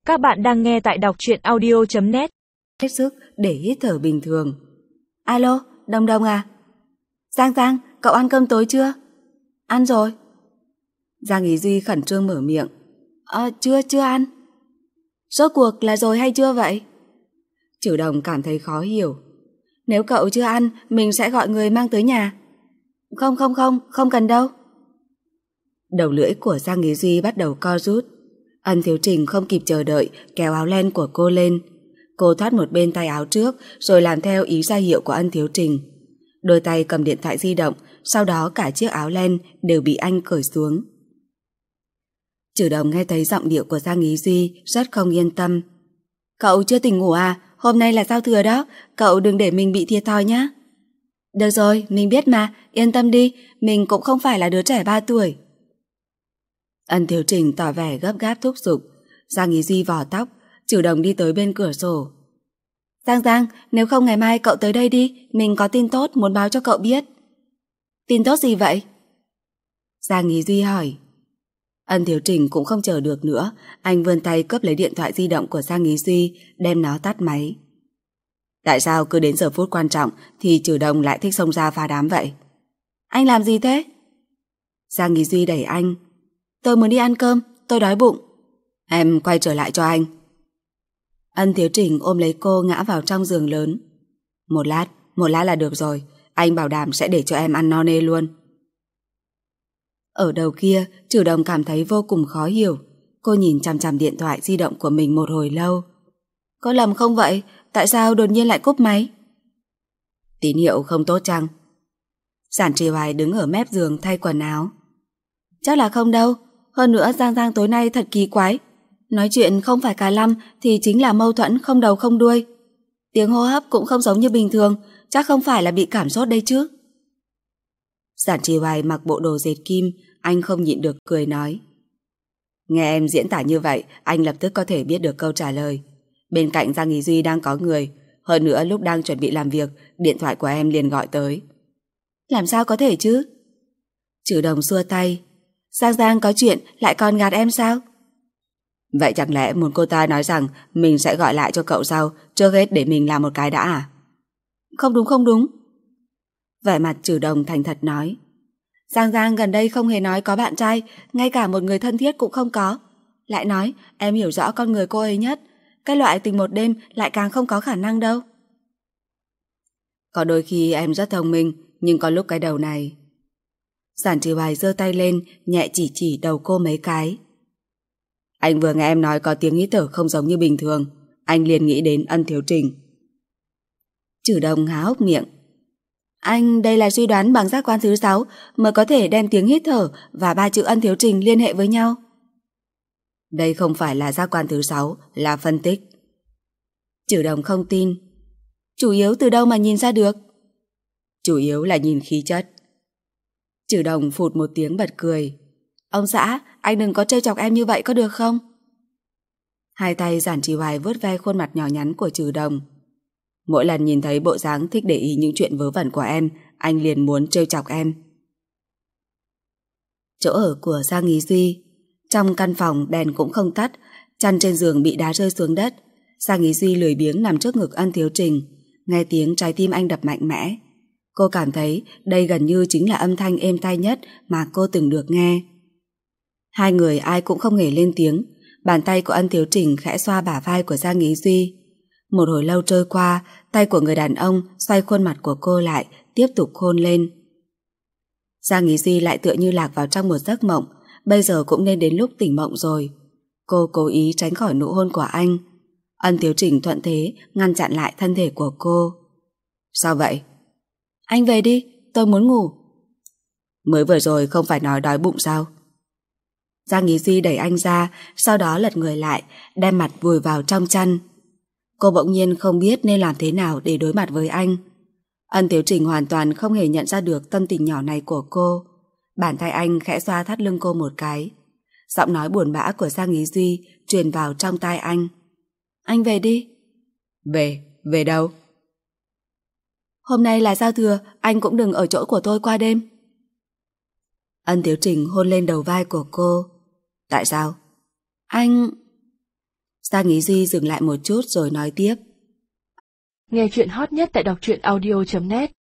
Các bạn đang nghe tại đọc truyện audio.net. Hết sức để hít thở bình thường. Alo, Đồng Đồng à? Giang, cậu ăn cơm tối chưa? Ăn rồi. Giang Ý Duy khẩn trương mở miệng. Chưa ăn. Rốt cuộc là rồi hay chưa vậy? Trử Đồng cảm thấy khó hiểu. Nếu cậu chưa ăn, mình sẽ gọi người mang tới nhà. Không cần đâu. Đầu lưỡi của Giang Ý Duy bắt đầu co rút. Ân Thiếu Trình không kịp chờ đợi kéo áo len của cô lên. Cô thoát một bên tay áo trước rồi làm theo ý ra hiệu của Ân Thiếu Trình. Đôi tay cầm điện thoại di động, sau đó cả chiếc áo len đều bị anh cởi xuống. Trử Đồng nghe thấy giọng điệu của Giang Ý Duy rất không yên tâm. Cậu chưa tỉnh ngủ à? Hôm nay là giao thừa đó, cậu đừng để mình bị thiệt thòi nhé. Được rồi, mình biết mà, yên tâm đi, mình cũng không phải là đứa trẻ 3 tuổi. Ân Thiếu Trình tỏ vẻ gấp gáp thúc giục. Giang Ý Duy vò tóc, Trử Đồng đi tới bên cửa sổ. Giang, nếu không ngày mai cậu tới đây đi, mình có tin tốt muốn báo cho cậu biết. Tin tốt gì vậy? Giang Ý Duy hỏi. Ân Thiếu Trình cũng không chờ được nữa, anh vươn tay cướp lấy điện thoại di động của Giang Ý Duy, đem nó tắt máy. Tại sao cứ đến giờ phút quan trọng thì Trử Đồng lại thích xông ra phá đám vậy? Anh làm gì thế? Giang Ý Duy đẩy anh. Tôi muốn đi ăn cơm, tôi đói bụng. Em quay trở lại cho anh. Ân Thiếu Trình ôm lấy cô ngã vào trong giường lớn. Một lát là được rồi, anh bảo đảm sẽ để cho em ăn no nê luôn. Ở đầu kia, Trử Đồng cảm thấy vô cùng khó hiểu. Cô nhìn chằm chằm điện thoại di động của mình một hồi lâu. Có lầm không vậy? Tại sao đột nhiên lại cúp máy? Tín hiệu không tốt chăng? Giản Trì Hoài đứng ở mép giường thay quần áo. Chắc là không đâu. Hơn nữa Giang tối nay thật kỳ quái. Nói chuyện không phải cà lăm thì chính là mâu thuẫn không đầu không đuôi. Tiếng hô hấp cũng không giống như bình thường. Chắc không phải là bị cảm sốt đây chứ. Giản Trì Hoài mặc bộ đồ dệt kim, anh không nhịn được cười nói. Nghe em diễn tả như vậy, anh lập tức có thể biết được câu trả lời. Bên cạnh Giang Ý Duy đang có người. Hơn nữa lúc đang chuẩn bị làm việc, điện thoại của em liền gọi tới. Làm sao có thể chứ? Trử Đồng xua tay. Giang có chuyện lại còn gạt em sao? Vậy chẳng lẽ muốn cô ta nói rằng mình sẽ gọi lại cho cậu sau, trước hết để mình làm một cái đã à? Không đúng. Vẻ mặt Trử Đồng thành thật nói. Giang gần đây không hề nói có bạn trai, ngay cả một người thân thiết cũng không có. Lại nói em hiểu rõ con người cô ấy nhất. Cái loại tình một đêm lại càng không có khả năng đâu. Có đôi khi em rất thông minh, nhưng có lúc cái đầu này. Giản Trì Hoài giơ tay lên, nhẹ chỉ đầu cô mấy cái. Anh vừa nghe em nói có tiếng hít thở không giống như bình thường, anh liền nghĩ đến Ân Thiếu Trình. Trử Đồng há hốc miệng. Anh đây là suy đoán bằng giác quan thứ 6 mới có thể đem tiếng hít thở và 3 chữ Ân Thiếu Trình liên hệ với nhau. Đây không phải là giác quan thứ 6, là phân tích. Trử Đồng không tin. Chủ yếu từ đâu mà nhìn ra được? Chủ yếu là nhìn khí chất. Trử Đồng phụt một tiếng bật cười. Ông xã, anh đừng có trêu chọc em như vậy có được không? Hai tay Giản Trì Hoài vuốt ve khuôn mặt nhỏ nhắn của Trử Đồng. Mỗi lần nhìn thấy bộ dáng thích để ý những chuyện vớ vẩn của em, anh liền muốn trêu chọc em. Chỗ ở của Giang Ý Duy. Trong căn phòng đèn cũng không tắt, chăn trên giường bị đá rơi xuống đất. Giang Ý Duy lười biếng nằm trước ngực Ân Thiếu Trình. Nghe tiếng trái tim anh đập mạnh mẽ. Cô cảm thấy đây gần như chính là âm thanh êm tai nhất mà cô từng được nghe. Hai người ai cũng không hề lên tiếng. Bàn tay của Ân Thiếu Trình khẽ xoa bả vai của Giang Ý Duy. Một hồi lâu trôi qua, tay của người đàn ông xoay khuôn mặt của cô lại, tiếp tục hôn lên. Giang Ý Duy lại tựa như lạc vào trong một giấc mộng. Bây giờ cũng nên đến lúc tỉnh mộng rồi. Cô cố ý tránh khỏi nụ hôn của anh. Ân Thiếu Trình thuận thế ngăn chặn lại thân thể của cô. Sao vậy? Anh về đi, tôi muốn ngủ. Mới vừa rồi không phải nói đói bụng sao? Giang Ý Duy đẩy anh ra, sau đó lật người lại, đem mặt vùi vào trong chăn. Cô bỗng nhiên không biết nên làm thế nào để đối mặt với anh. Ân Thiếu Trình hoàn toàn không hề nhận ra được tâm tình nhỏ này của cô. Bàn tay anh khẽ xoa thắt lưng cô một cái. Giọng nói buồn bã của Giang Ý Duy truyền vào trong tai anh. Anh về đi. Về đâu? Hôm nay là giao thừa, anh cũng đừng ở chỗ của tôi qua đêm. Ân Thiếu Trình hôn lên đầu vai của cô. Tại sao? Anh... Giang Ý Duy dừng lại một chút rồi nói tiếp. Nghe chuyện hot nhất tại đọc truyện audio.net